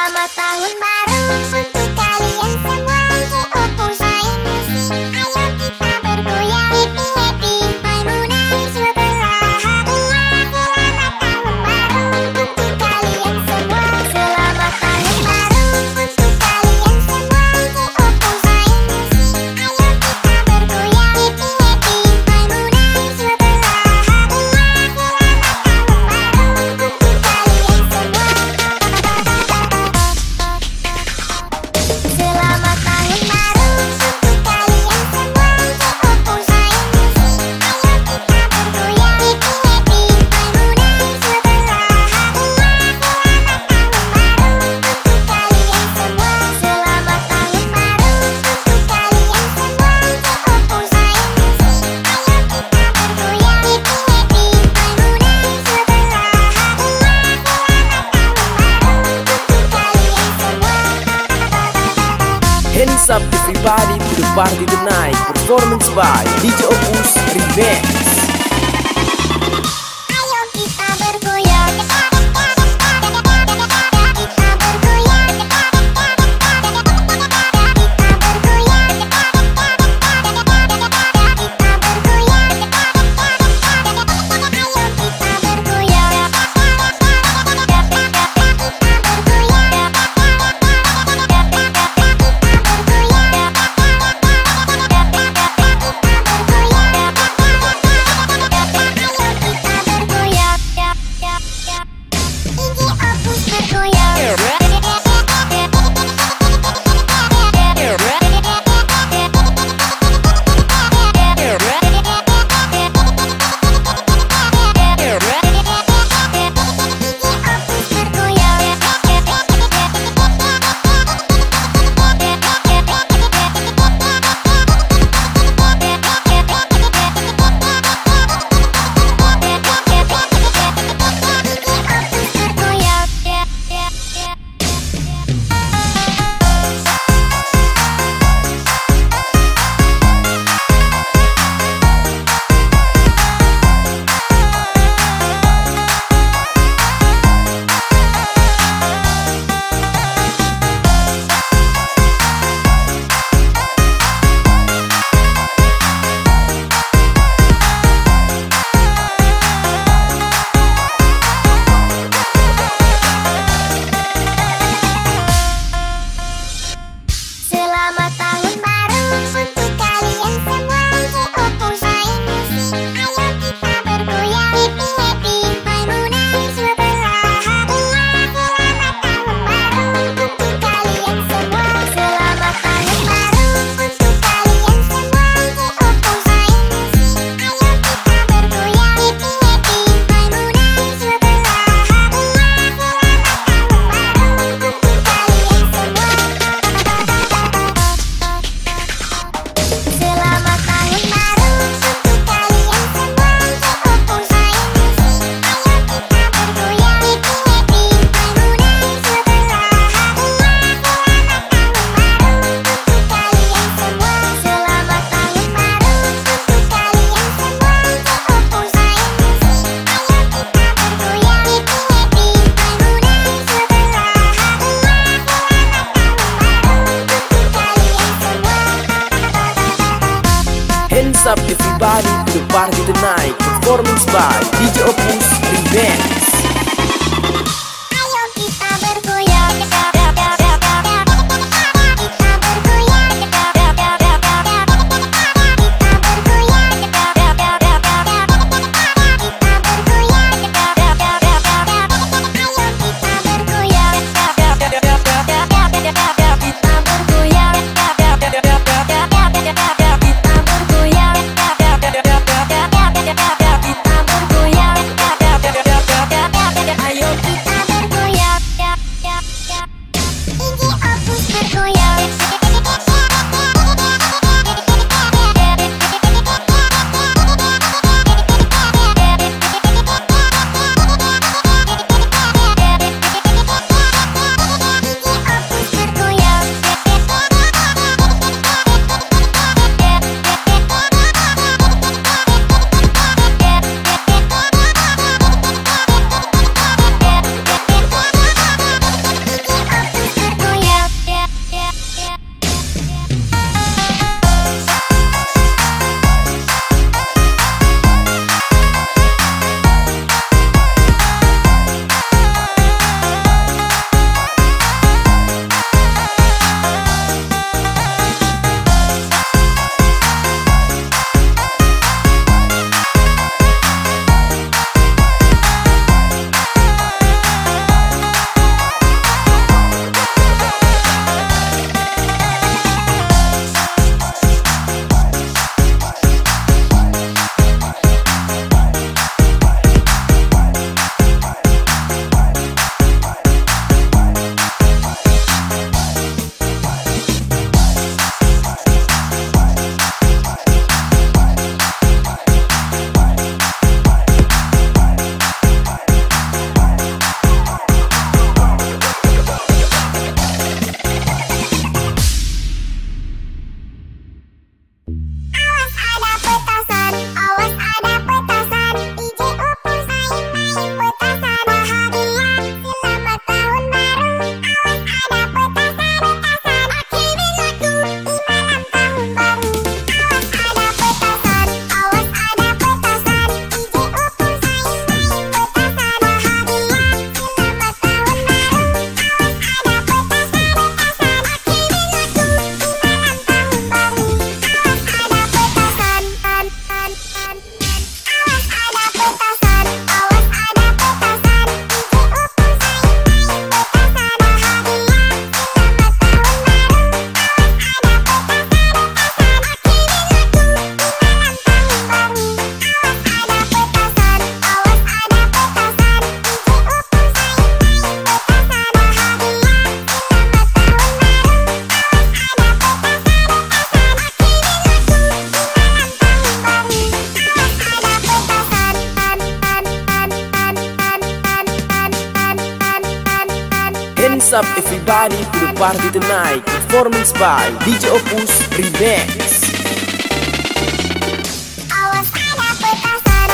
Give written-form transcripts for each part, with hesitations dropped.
Selamat tahun baru untuk kalian semua. Opus main musik, ayo kita bergoyang. Happy happy, Maimunah setelah hadiah. Selamat tahun baru untuk kalian semua. Selamat tahun baru untuk kalian semua. Opus main musik, ayo kita bergoyang. Happy happy, Maimunah setelah hadiah. Selamat tahun baru untuk kalian semua. Selamat tahun baru untuk kalian semua. Opus main musik, ayo kita bergoyang. Happy happy, Maimunah setelah hadiah. Selamat tahun baru untuk kalian semua. Selamat tahun baru untuk kalian semua. Opus main musik, ayo kita bergoyang. Happy happy, Maimunah setelah hadiah. Selamat tahun baru untuk kalian semua. Hands up everybody to the party tonight. Performance by DJ Opus Remix. Ayo kita bergoyang, kita bergoyang, kita bergoyang, Selamat tahun baru untuk kalian semua. Opus main musik, ayo kita bergoyang. Happy happy, Maimunah setelah hadiah. Selamat tahun baru untuk kalian semua. Selamat tahun baru untuk kalian semua. Opus main musik, ayo kita bergoyang. Happy happy, Maimunah setelah hadiah. Selamat tahun baru untuk kalian semua. Selamat tahun baru untuk kalian semua. Opus main musik, ayo kita bergoyang. Happy happy, Maimunah setelah hadiah. Selamat tahun baru untuk kalian semua. Selamat tahun baru untuk kalian semua. Opus main musik, ayo kita bergoyang. Happy happy, Maimunah setelah hadiah. Selamat tahun baru untuk kalian semua. Hands up everybody to the party tonight. Performance by DJ Opus Remix. Ayo kita bergoyang, kita bergoyang, kita bergoyang, kita bergoyang. Hands up everybody to the party tonight. Performance by DJ Opus Remix. Awas ada petasan.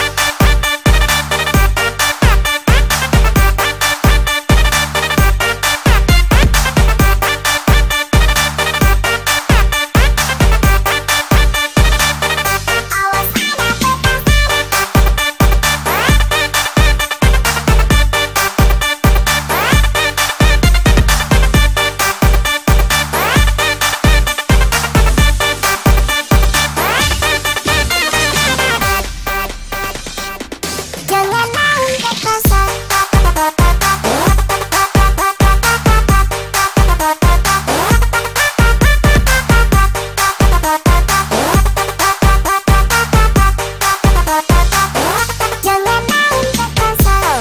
Jangan main petasan. Jangan main petasan.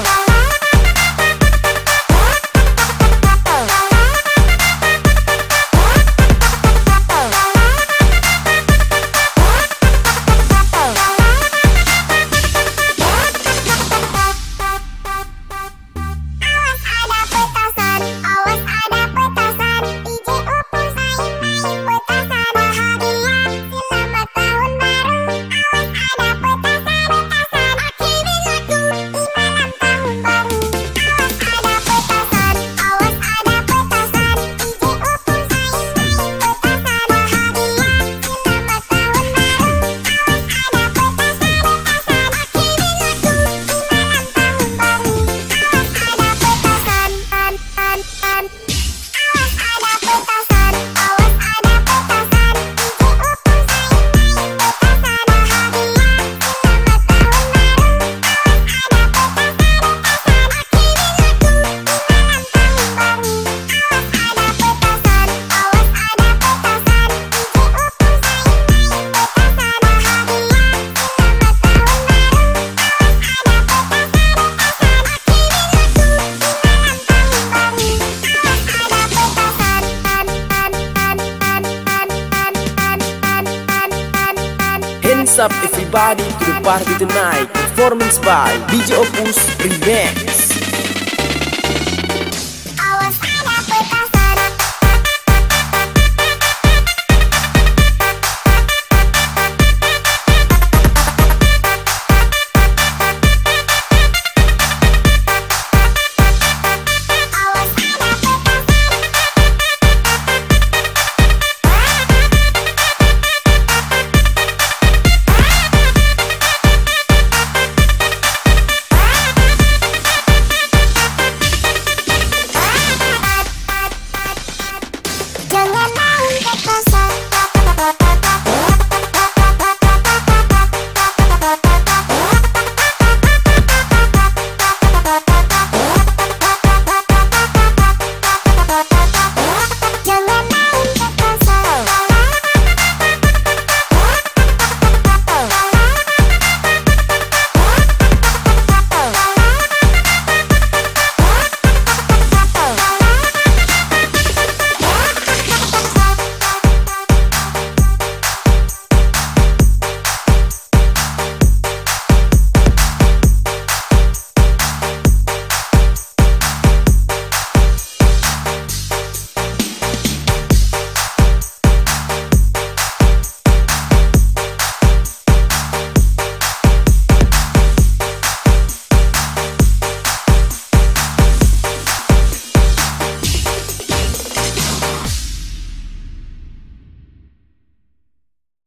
Awas ada petasan, DJ Opus main-main petasan bahagia, selamat tahun baru. Awas ada petasan, akhiri lagu di malam tahun baru. Awas ada petasan, DJ Opus main-main petasan bahagia, selamat tahun baru. Awas ada petasan, akhiri lagu di malam tahun baru. Hands up everybody to the party tonight. Performance by DJ Opus Remix.